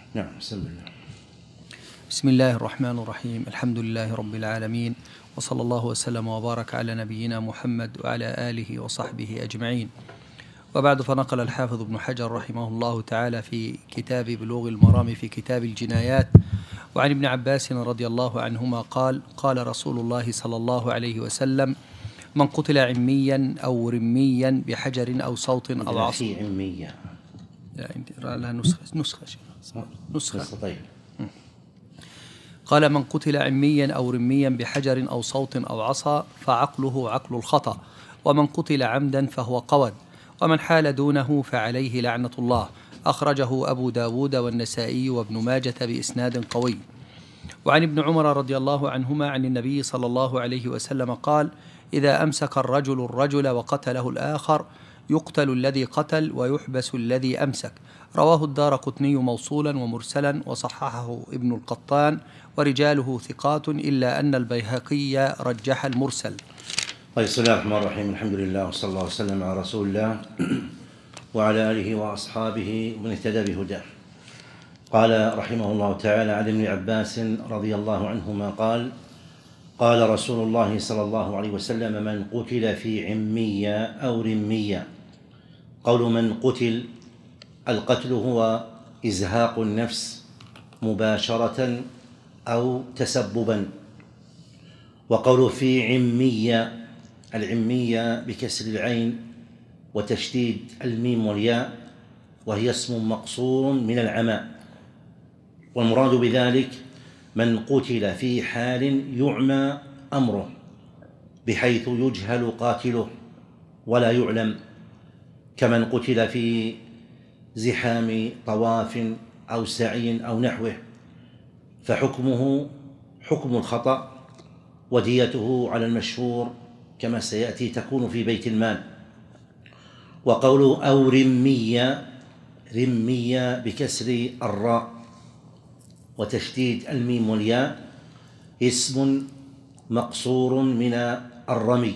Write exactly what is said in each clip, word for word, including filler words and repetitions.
نعم. بسم الله. بسم الله الرحمن الرحيم. الحمد لله رب العالمين، وصلى الله وسلم وبارك على نبينا محمد وعلى آله وصحبه أجمعين. وبعد، فنقل الحافظ ابن حجر رحمه الله تعالى في كتاب بلوغ المرام في كتاب الجنايات وعن ابن عباس رضي الله عنهما قال: قال رسول الله صلى الله عليه وسلم: من قتل عميا أو رميا بحجر أو صوت أو عصا. في عمية لها نسخة نسخة نسخة طيب. قال: من قتل عميا أو رميا بحجر أو صوت أو عصا فعقله عقل الخطأ، ومن قتل عمدا فهو قود، ومن حال دونه فعليه لعنة الله. أخرجه أبو داود والنسائي وابن ماجة بإسناد قوي. وعن ابن عمر رضي الله عنهما عن النبي صلى الله عليه وسلم قال: إذا أمسك الرجل الرجل وقتله الآخر يقتل الذي قتل ويحبس الذي أمسك. رواه الدارقطني موصولا ومرسلا، وصححه ابن القطان، ورجاله ثقات، إلا أن البيهقي رجح المرسل. طيب. بسم الله الرحمن الرحيم. الحمد لله، وصلى الله وسلم على رسول الله وعلى آله وأصحابه ومن اهتدى بهداه. قال رحمه الله تعالى: عن ابن عباس رضي الله عنهما قال: قال رسول الله صلى الله عليه وسلم: من قتل في عمية أو رمية. قول من قتل، القتل هو إزهاق النفس مباشرة أو تسببا. وقول في عمية، العمية بكسر العين وتشديد الميم والياء، وهي اسم مقصور من العمى. والمراد بذلك من قتل في حال يعمى أمره، بحيث يجهل قاتله ولا يعلم، كمن قتل في زحام طواف أو سعي أو نحوه، فحكمه حكم الخطأ، وديته على المشهور كما سيأتي تكون في بيت المال. وقوله أو رمية، رمية بكسر الراء وتشديد الميم والياء، اسم مقصور من الرمي.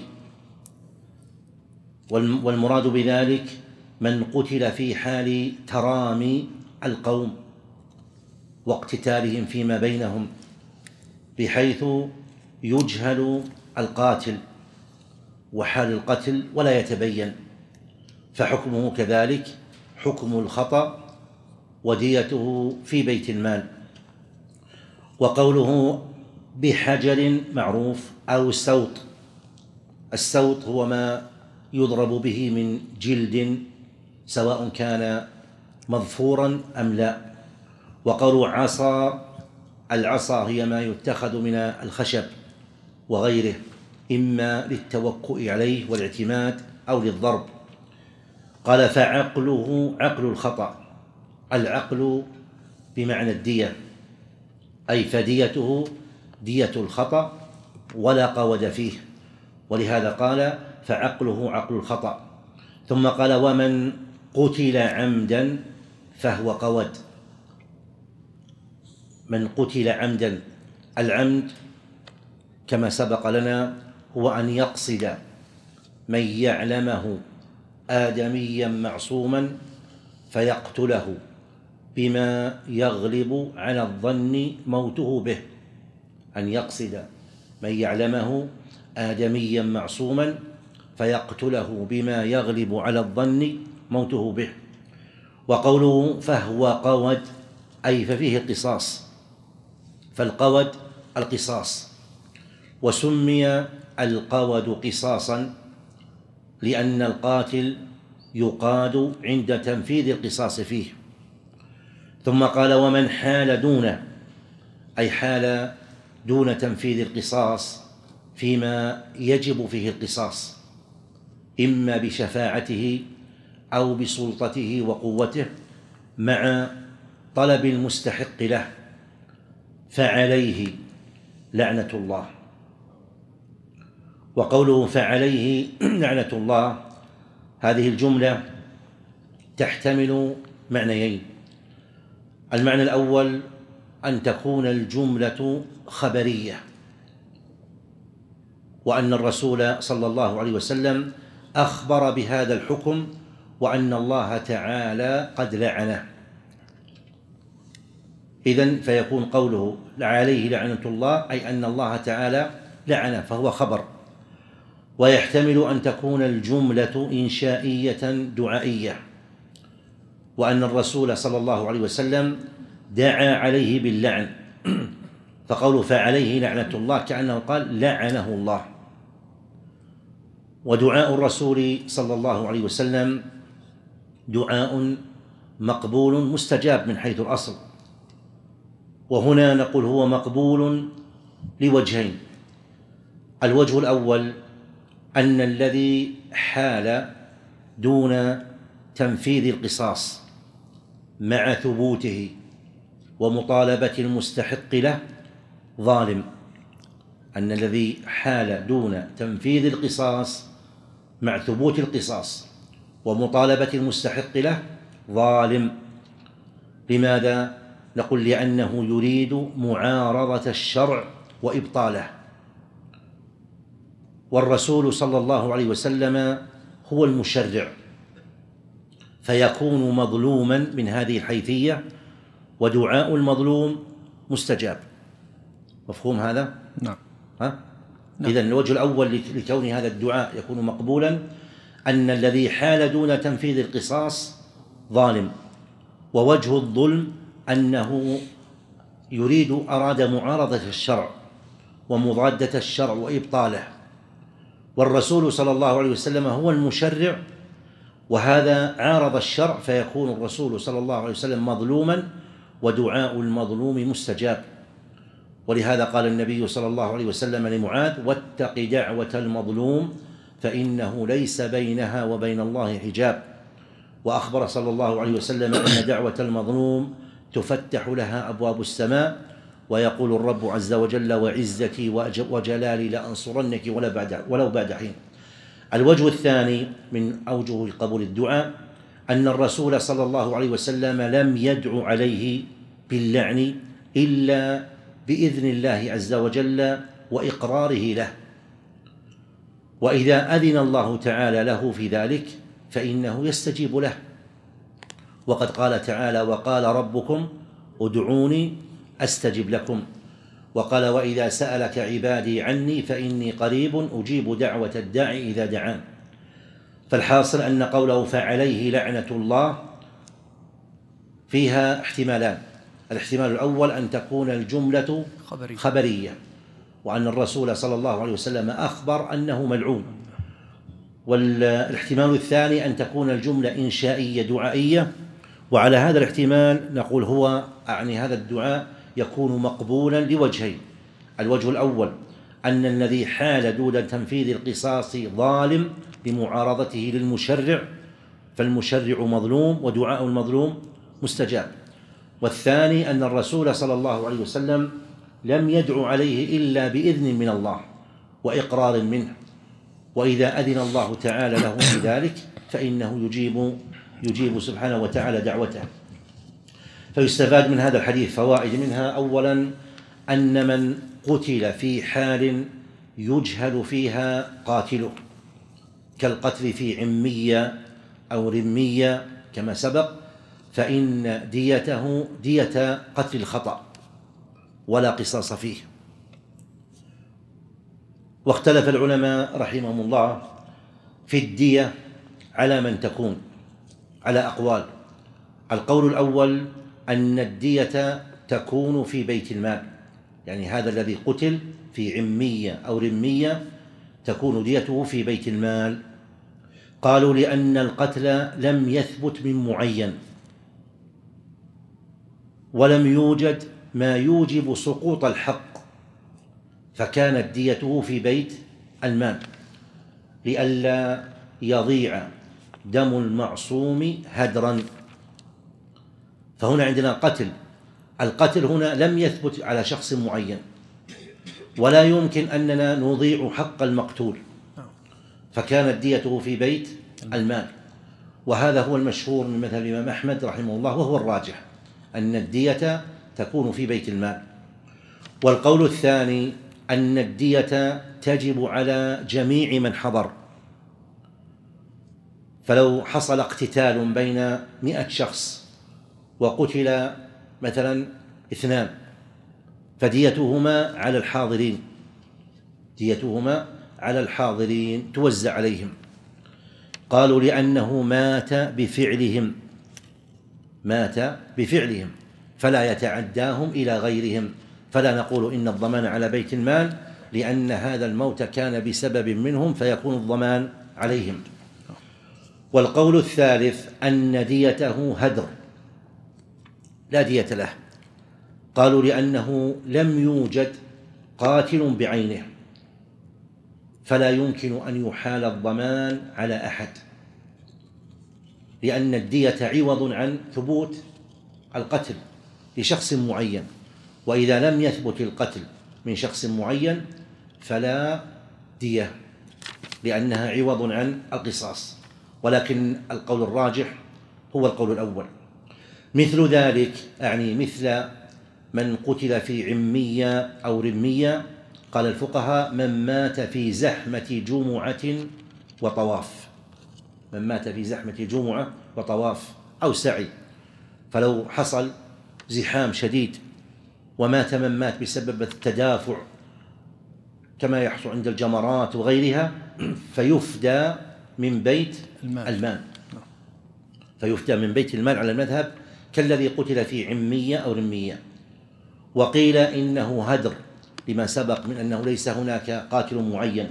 والمراد بذلك من قتل في حال ترامي القوم واقتتالهم فيما بينهم، بحيث يجهل القاتل وحال القتل ولا يتبين، فحكمه كذلك حكم الخطأ، وديته في بيت المال. وقوله بحجر معروف، أو السوط. السوط هو ما يضرب به من جلد، سواء كان مظفورا أم لا. وقوله عصا، العصا هي ما يتخذ من الخشب وغيره، إما للتوكؤ عليه والاعتماد أو للضرب. قال: فعقله عقل الخطأ. العقل بمعنى الدية، أي فديته دية الخطأ ولا قود فيه، ولهذا قال: فعقله عقل الخطأ. ثم قال: ومن قتل عمدا فهو قود. من قتل عمدا، العمد كما سبق لنا هو أن يقصد من يعلمه آدميا معصوما فيقتله بما يغلب على الظن موته به. أن يقصد من يعلمه آدميا معصوما فيقتله بما يغلب على الظن موته به. وقوله فهو قود، أي ففيه القصاص، فالقود القصاص. وسمي القود قصاصا لأن القاتل يقاد عند تنفيذ القصاص فيه. ثم قال: ومن حال دونه، أي حال دون تنفيذ القصاص فيما يجب فيه القصاص، إما بشفاعته أو بسلطته وقوته مع طلب المستحق له، فعليه لعنة الله. وقوله فعليه لعنة الله، هذه الجملة تحتمل معنيين. المعنى الأول أن تكون الجملة خبرية، وأن الرسول صلى الله عليه وسلم أخبر بهذا الحكم، وأن الله تعالى قد لعنه. إذن فيكون قوله عليه لعنة الله أي أن الله تعالى لعنه، فهو خبر. ويحتمل أن تكون الجملة إنشائية دعائية، وأن الرسول صلى الله عليه وسلم دعا عليه باللعن، فقوله فعليه لعنة الله كأنه قال لعنه الله. ودعاء الرسول صلى الله عليه وسلم دعاء مقبول مستجاب من حيث الأصل، وهنا نقول هو مقبول لوجهين. الوجه الأول أن الذي حال دون تنفيذ القصاص مع ثبوته ومطالبة المستحق له ظالم، أن الذي حال دون تنفيذ القصاص مع ثبوت القصاص ومطالبة المستحق له ظالم. لماذا؟ نقول لأنه يريد معارضة الشرع وإبطاله، والرسول صلى الله عليه وسلم هو المشرع، فيكون مظلوما من هذه الحيثية، ودعاء المظلوم مستجاب. مفهوم هذا؟ نعم. ها؟ نعم. إذن الوجه الأول لكون هذا الدعاء يكون مقبولا أن الذي حال دون تنفيذ القصاص ظالم، ووجه الظلم أنه يريد أراد معارضة الشرع ومضادة الشرع وإبطاله، والرسول صلى الله عليه وسلم هو المشرع، وهذا عارض الشرع، فيكون الرسول صلى الله عليه وسلم مظلوما ودعاء المظلوم مستجاب. ولهذا قال النبي صلى الله عليه وسلم لمعاذ واتق دعوة المظلوم فإنه ليس بينها وبين الله حجاب. وأخبر صلى الله عليه وسلم أن دعوة المظلوم تفتح لها أبواب السماء، ويقول الرب عز وجل وعزتي وجلالي لأنصرنك ولو بعد حين. الوجه الثاني من أوجه قبول الدعاء أن الرسول صلى الله عليه وسلم لم يدع عليه باللعن إلا بإذن الله عز وجل وإقراره له، وإذا أذن الله تعالى له في ذلك فإنه يستجيب له. وقد قال تعالى وقال ربكم ادعوني أستجب لكم، وقال وإذا سألك عبادي عني فإني قريب أجيب دعوة الداعي إذا دعان. فالحاصل أن قوله فعليه لعنة الله فيها احتمالان. الاحتمال الأول أن تكون الجملة خبرية, خبرية وأن الرسول صلى الله عليه وسلم أخبر أنه ملعون، والاحتمال الثاني أن تكون الجملة إنشائية دعائية. وعلى هذا الاحتمال نقول هو يعني هذا الدعاء يكون مقبولا لوجهين. الوجه الأول أن الذي حال دون تنفيذ القصاص ظالم بمعارضته للمشرع، فالمشرع مظلوم ودعاء المظلوم مستجاب. والثاني أن الرسول صلى الله عليه وسلم لم يدع عليه إلا بإذن من الله وإقرار منه، وإذا أذن الله تعالى له بذلك فإنه يجيب يجيب سبحانه وتعالى دعوته. فيستفاد من هذا الحديث فوائد، منها أولا أن من قتل في حال يجهل فيها قاتله كالقتل في عمية أو رمية كما سبق، فإن ديته دية قتل الخطأ ولا قصاص فيه. واختلف العلماء رحمهم الله في الدية على من تكون على أقوال. القول الأول أن الدية تكون في بيت المال، يعني هذا الذي قتل في عمية أو رمية تكون ديته في بيت المال. قالوا لأن القتل لم يثبت من معين، ولم يوجد ما يوجب سقوط الحق، فكانت ديته في بيت المال لئلا يضيع دم المعصوم هدرا. فهنا عندنا قتل، القتل هنا لم يثبت على شخص معين، ولا يمكن أننا نضيع حق المقتول، فكانت ديته في بيت المال. وهذا هو المشهور من مذهب الإمام أحمد رحمه الله، وهو الراجح أن الدية تكون في بيت المال. والقول الثاني أن الدية تجب على جميع من حضر، فلو حصل اقتتال بين مئة شخص وقتل مثلا اثنان، فديتهما على الحاضرين، ديتهما على الحاضرين توزع عليهم. قالوا لأنه مات بفعلهم، مات بفعلهم فلا يتعداهم إلى غيرهم، فلا نقول إن الضمان على بيت المال لأن هذا الموت كان بسبب منهم فيكون الضمان عليهم. والقول الثالث أن ديته هدر لا دية له، قالوا لأنه لم يوجد قاتل بعينه فلا يمكن أن يحال الضمان على أحد، لأن الدية عوض عن ثبوت القتل لشخص معين، وإذا لم يثبت القتل من شخص معين فلا دية لأنها عوض عن القصاص. ولكن القول الراجح هو القول الأول. مثل ذلك أعني مثل من قتل في عمية أو رمية، قال الفقهاء من مات في زحمة جمعة وطواف، من مات في زحمة جمعة وطواف أو سعي، فلو حصل زحام شديد ومات من مات بسبب التدافع كما يحصل عند الجمرات وغيرها فيفدى من بيت المال, المال. فيفدى من بيت المال على المذهب كالذي قتل في عمية أو رمية. وقيل إنه هدر لما سبق من أنه ليس هناك قاتل معين.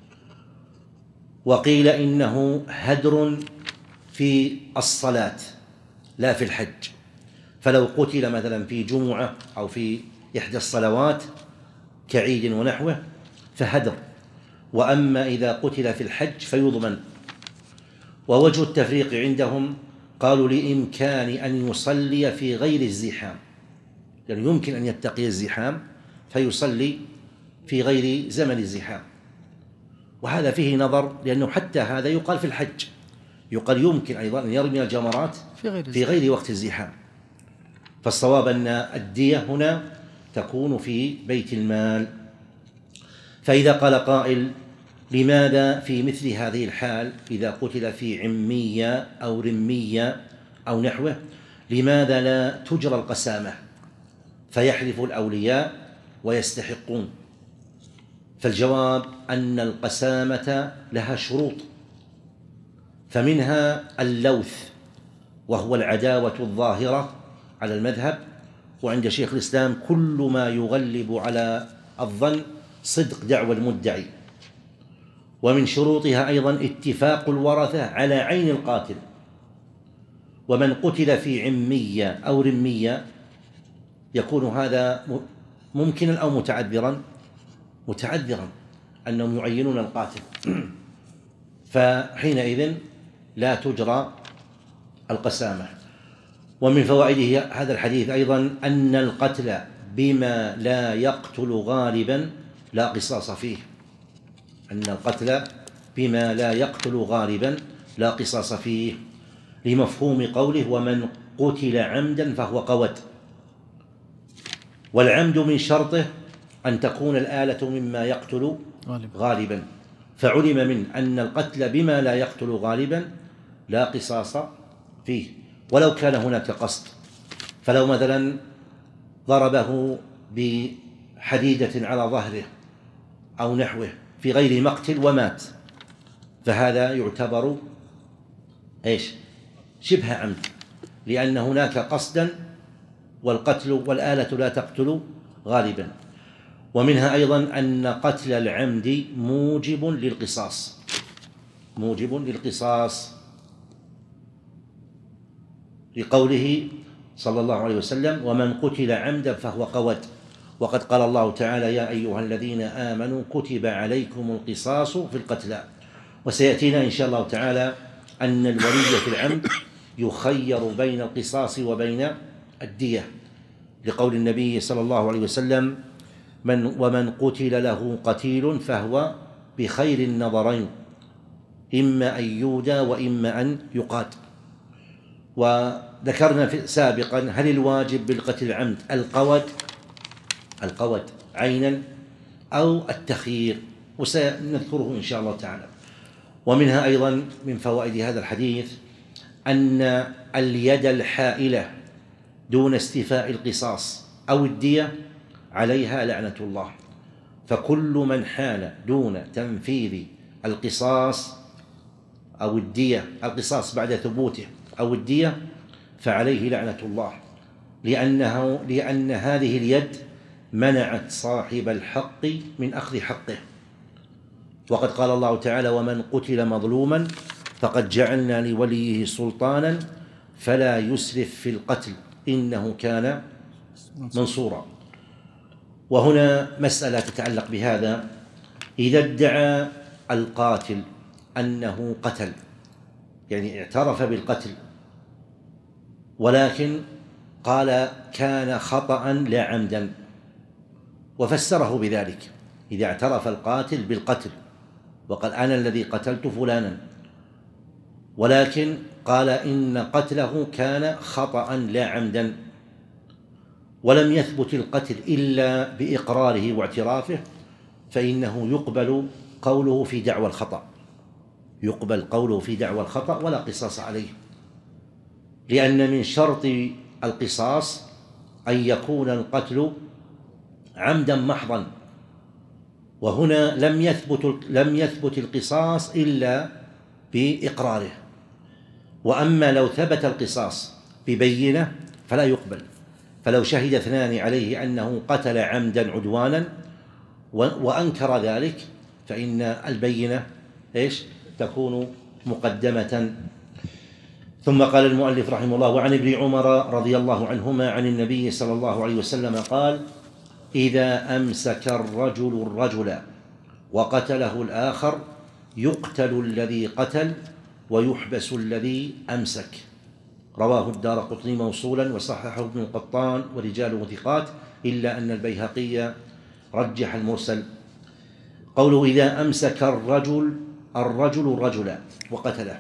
وقيل إنه هدر في الصلاة لا في الحج، فلو قتل مثلا في جمعة أو في إحدى الصلوات كعيد ونحوه فهدر، وأما إذا قتل في الحج فيضمن. ووجه التفريق عندهم قالوا لإمكان أن يصلي في غير الزحام، يعني يمكن أن يتقي الزحام فيصلي في غير زمن الزحام، وهذا فيه نظر لأنه حتى هذا يقال في الحج، يقال يمكن أيضا أن يرمي الجمرات في غير, في غير وقت الزحام. فالصواب أن الدية هنا تكون في بيت المال. فإذا قال قائل لماذا في مثل هذه الحال إذا قتل في عمية أو رمية أو نحوه لماذا لا تجرى القسامة فيحلف الأولياء ويستحقون؟ فالجواب أن القسامة لها شروط، فمنها اللوث وهو العداوة الظاهرة على المذهب، وعند شيخ الإسلام كل ما يغلب على الظن صدق دعوى المدعي. ومن شروطها أيضا اتفاق الورثة على عين القاتل. ومن قتل في عمية أو رمية يكون هذا ممكنا أو متعذرا، متعذرا أنهم يعينون القاتل فحينئذ لا تجرى القسامة. ومن فوائده هذا الحديث أيضا أن القتل بما لا يقتل غالبا لا قصاص فيه، أن القتل بما لا يقتل غالبا لا قصاص فيه، لمفهوم قوله ومن قتل عمدا فهو قود. والعمد من شرطه أن تكون الآلة مما يقتل غالبا، فعلم من أن القتل بما لا يقتل غالبا لا قصاص فيه ولو كان هناك قصد. فلو مثلا ضربه بحديدة على ظهره أو نحوه في غير مقتل ومات فهذا يعتبر إيش؟ شبه عمد، لأن هناك قصدا والقتل والآلة لا تقتل غالبا. ومنها أيضا أن قتل العمد موجب للقصاص، موجب للقصاص لقوله صلى الله عليه وسلم ومن قتل عمدا فهو قود. وقد قال الله تعالى يا أيها الذين آمنوا كتب عليكم القصاص في القتلى. وسيأتينا إن شاء الله تعالى أن الولي في العمد يخير بين القصاص وبين الدية، لقول النبي صلى الله عليه وسلم من ومن قتل له قتيل فهو بخير النظرين إما أن يودى وإما أن يقاد. وذكرنا سابقا هل الواجب بالقتل العمد القود القود عينا أو التخيير، وسنذكره إن شاء الله تعالى. ومنها أيضا من فوائد هذا الحديث أن اليد الحائلة دون استيفاء القصاص أو الدية عليها لعنة الله. فكل من حال دون تنفيذ القصاص أو الدية، القصاص بعد ثبوته أو الدية، فعليه لعنة الله، لأنه لأن هذه اليد منعت صاحب الحق من أخذ حقه. وقد قال الله تعالى: ومن قتل مظلوما فقد جعلنا لوليه سلطانا فلا يسرف في القتل إنه كان منصورا. وهنا مسألة تتعلق بهذا: إذا ادعى القاتل أنه قتل، يعني اعترف بالقتل، ولكن قال كان خطأ لا عمدا، وفسره بذلك. إذا اعترف القاتل بالقتل وقال أنا الذي قتلت فلانا، ولكن قال إن قتله كان خطأ لا عمدا، ولم يثبت القتل إلا بإقراره واعترافه، فإنه يقبل قوله في دعوى الخطأ، يقبل قوله في دعوى الخطأ ولا قصاص عليه، لأن من شرط القصاص أن يكون القتل عمدا محضا، وهنا لم يثبت لم يثبت القصاص إلا بإقراره. وأما لو ثبت القصاص ببينة فلا يقبل. فلو شهد اثنان عليه أنه قتل عمدا عدوانا وأنكر ذلك فإن البينة إيش تكون مقدمة. ثم قال المؤلف رحمه الله: وعن ابن عمر رضي الله عنهما عن النبي صلى الله عليه وسلم قال: إذا أمسك الرجل الرجل وقتله الآخر يقتل الذي قتل ويحبس الذي أمسك. رواه الدارقطني موصولا وصححه ابن القطان ورجاله ثقات، إلا أن البيهقي رجح المرسل. قوله إذا أمسك الرجل الرجل الرجل وقتله،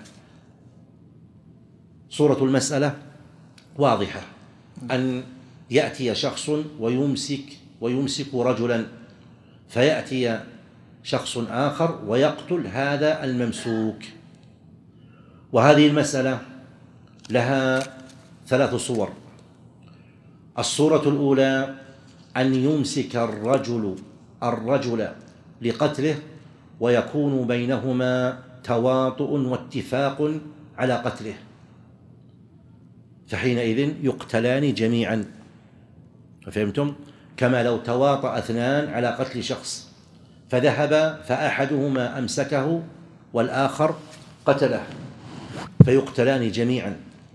صورة المسألة واضحة، أن يأتي شخص ويمسك ويمسك رجلا، فيأتي شخص آخر ويقتل هذا الممسوك. وهذه المسألة لها ثلاث صور. الصورة الأولى أن يمسك الرجل الرجل لقتله ويكون بينهما تواطؤ واتفاق على قتله، فحينئذ يقتلان جميعا. فهمتم؟ كما لو تواطأ اثنان على قتل شخص فذهب فأحدهما أمسكه والآخر قتله فيقتلان جميعا،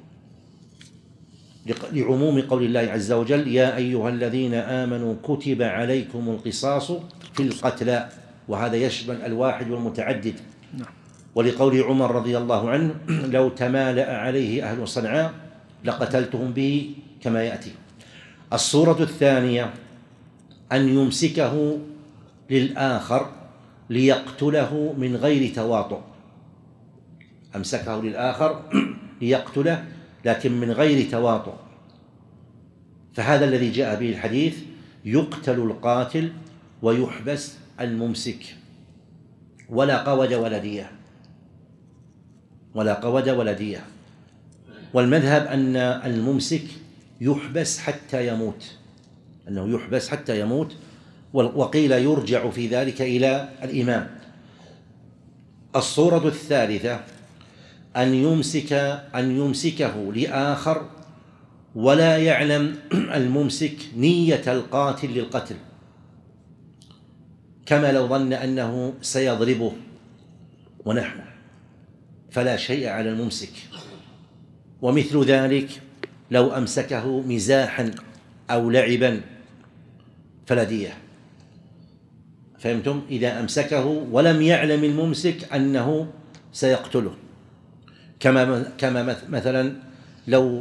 لعموم قول الله عز وجل: يا أيها الذين آمنوا كتب عليكم القصاص في القتلى، وهذا يشمل الواحد والمتعدد. ولقول عمر رضي الله عنه: لو تمالأ عليه أهل صنعاء لقتلتهم به، كما يأتي. الصورة الثانية أن يمسكه للآخر ليقتله من غير تواطؤ، أمسكه للآخر ليقتله لكن من غير تواطؤ، فهذا الذي جاء به الحديث: يقتل القاتل ويحبس الممسك، ولا قود ولا دية، ولا قود ولا دية. والمذهب أن الممسك يحبس حتى يموت، أنه يحبس حتى يموت، وقيل يرجع في ذلك إلى الإمام. الصورة الثالثة أن يمسك أن يمسكه لآخر ولا يعلم الممسك نية القاتل للقتل، كما لو ظن أنه سيضربه ونحوه، فلا شيء على الممسك. ومثل ذلك لو أمسكه مزاحا أو لعبا فلا دية. فهمتم؟ إذا أمسكه ولم يعلم الممسك أنه سيقتله، كما كما مثلا لو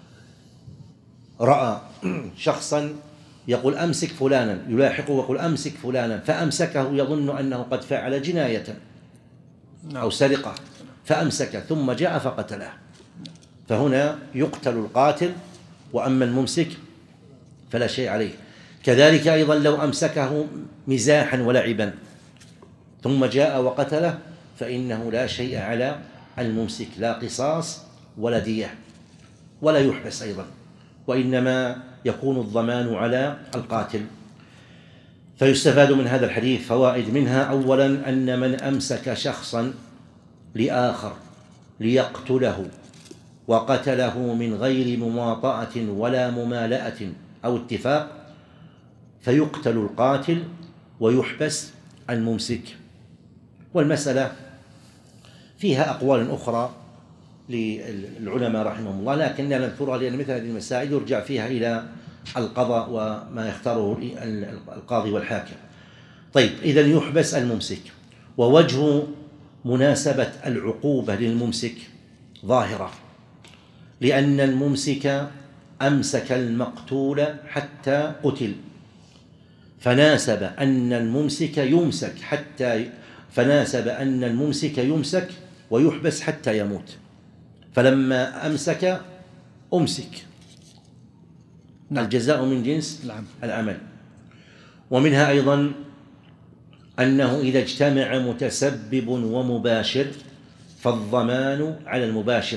رأى شخصا يقول أمسك فلانا، يلاحقه ويقول أمسك فلانا، فأمسكه يظن أنه قد فعل جناية أو سرقة فأمسكه ثم جاء فقتله، فهنا يقتل القاتل، وأما الممسك فلا شيء عليه. كذلك أيضا لو أمسكه مزاحا ولعبا ثم جاء وقتله فإنه لا شيء على الممسك، لا قصاص ولا دية ولا يحبس أيضا. وإنما يكون الضمان على القاتل. فيستفاد من هذا الحديث فوائد، منها أولا أن من أمسك شخصا لآخر ليقتله وقتله من غير مماطأة ولا ممالأة أو اتفاق فيقتل القاتل ويحبس الممسك. والمسألة فيها أقوال أخرى للعلماء رحمهم الله، لكننا نذكرها لأن مثل هذه المسائل يرجع فيها إلى القضاء وما يختاره القاضي والحاكم. طيب، إذن يحبس الممسك. ووجه مناسبة العقوبة للممسك ظاهرة، لأن الممسك أمسك المقتول حتى قتل، فناسب أن الممسك يمسك حتى فناسب أن الممسك يمسك ويحبس حتى يموت. فلما أمسك أمسك. نعم. الجزاء من جنس العمل. ومنها أيضا أنه إذا اجتمع متسبب ومباشر فالضمان على المباشر،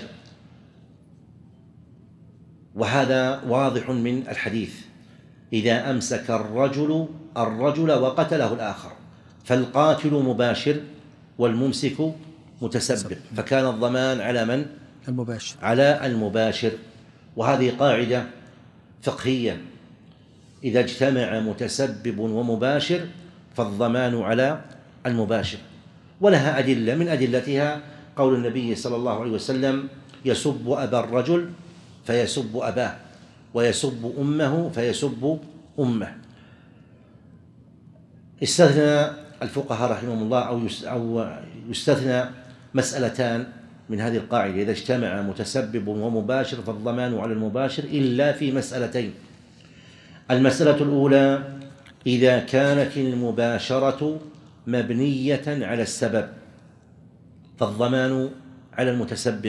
وهذا واضح من الحديث: إذا أمسك الرجل الرجل وقتله الآخر فالقاتل مباشر والممسك متسبب، فكان الضمان على من؟ المباشر. على المباشر. وهذه قاعدة فقهية: إذا اجتمع متسبب ومباشر فالضمان على المباشر. ولها أدلة، من أدلتها قول النبي صلى الله عليه وسلم: يسب أبا الرجل فيسب أباه، ويسب أمه فيسب أمه. استثنى الفقهاء رحمهم الله أو يستثنى مسألتان من هذه القاعدة: إذا اجتمع متسبب ومباشر فالضمان على المباشر، إلا في مسألتين. المسألة الأولى: إذا كانت المباشرة مبنية على السبب فالضمان على المتسبب،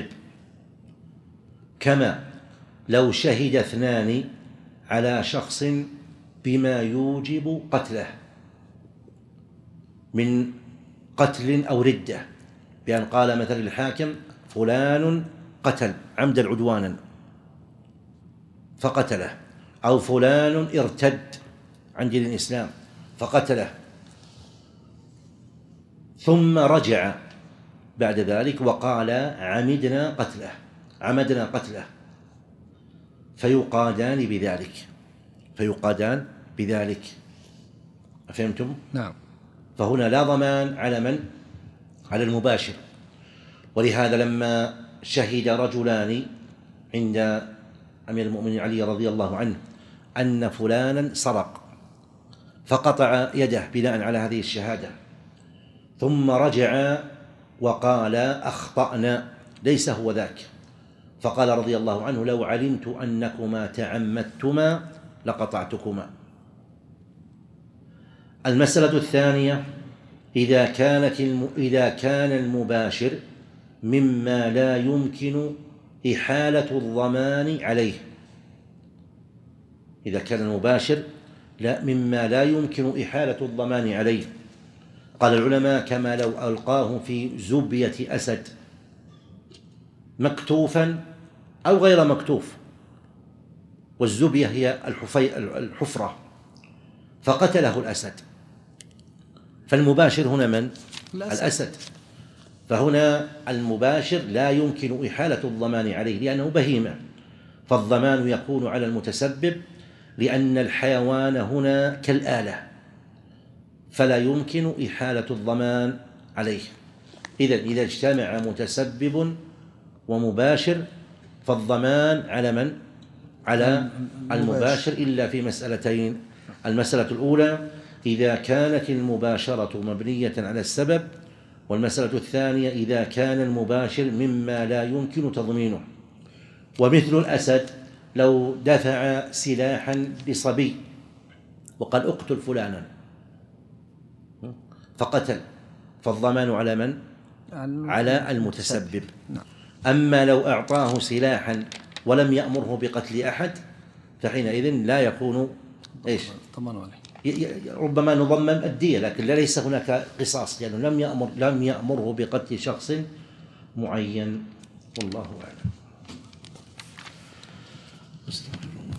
كما لو شهد اثنان على شخص بما يوجب قتله من قتل أو ردة، بأن قال مثلا الحاكم: فلان قتل عمدا عدوانا فقتله، أو فلان ارتد عن دين الإسلام فقتله، ثم رجع بعد ذلك وقال: عمدنا قتله عمدنا قتله فيقادان بذلك فيقادان بذلك أفهمتم؟ نعم. فهنا لا ضمان على من؟ على المباشر. ولهذا لما شهد رجلان عند أمير المؤمنين علي رضي الله عنه أن فلانا سرق فقطع يده بناء على هذه الشهادة، ثم رجع وقال: أخطأنا ليس هو ذاك، فقال رضي الله عنه: لو علمت أنكما تعمدتما لقطعتكما. المسألة الثانية: إذا كانت الم... إذا كان المباشر مما لا يمكن إحالة الضمان عليه، إذا كان المباشر لا مما لا يمكن إحالة الضمان عليه. قال العلماء: كما لو ألقاه في زبية أسد مكتوفا أو غير مكتوف، والزبية هي الحفي... الحفرة، فقتله الأسد، فالمباشر هنا من؟ الأسد. الأسد. فهنا المباشر لا يمكن إحالة الضمان عليه لأنه بهيمة، فالضمان يكون على المتسبب لأن الحيوان هنا كالآلة، فلا يمكن إحالة الضمان عليه. إذن إذا اجتمع متسبب ومباشر فالضمان على من؟ على المباشر، إلا في مسألتين: المسألة الأولى: إذا كانت المباشرة مبنية على السبب، والمسألة الثانية: إذا كان المباشر مما لا يمكن تضمينه. ومثل الأسد لو دفع سلاحا بصبي وقال: اقتل فلانا فقتل، فالضمان على من؟ على المتسبب. أما لو أعطاه سلاحا ولم يأمره بقتل أحد فحينئذ لا يكون إيش؟ ربما نضمن الدية، لكن ليس هناك قصاص لأنه يعني لم يأمر لم يأمره بقتل شخص معين. والله أعلم.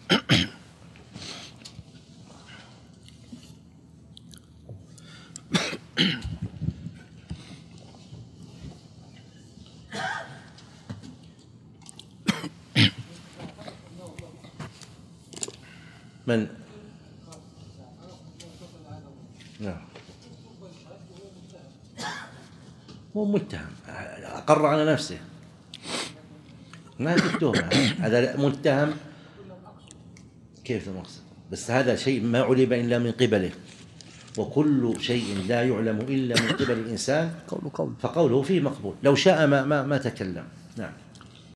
من؟ نعم، هو متهم، أقر على نفسه، ما في تهمة، هذا متهم. كيف المقصد؟ بس هذا شيء ما علم إلا من قبله، وكل شيء لا يعلم إلا من قبل الإنسان قول قول فقوله فيه مقبول، لو شاء ما ما, ما تكلم. نعم.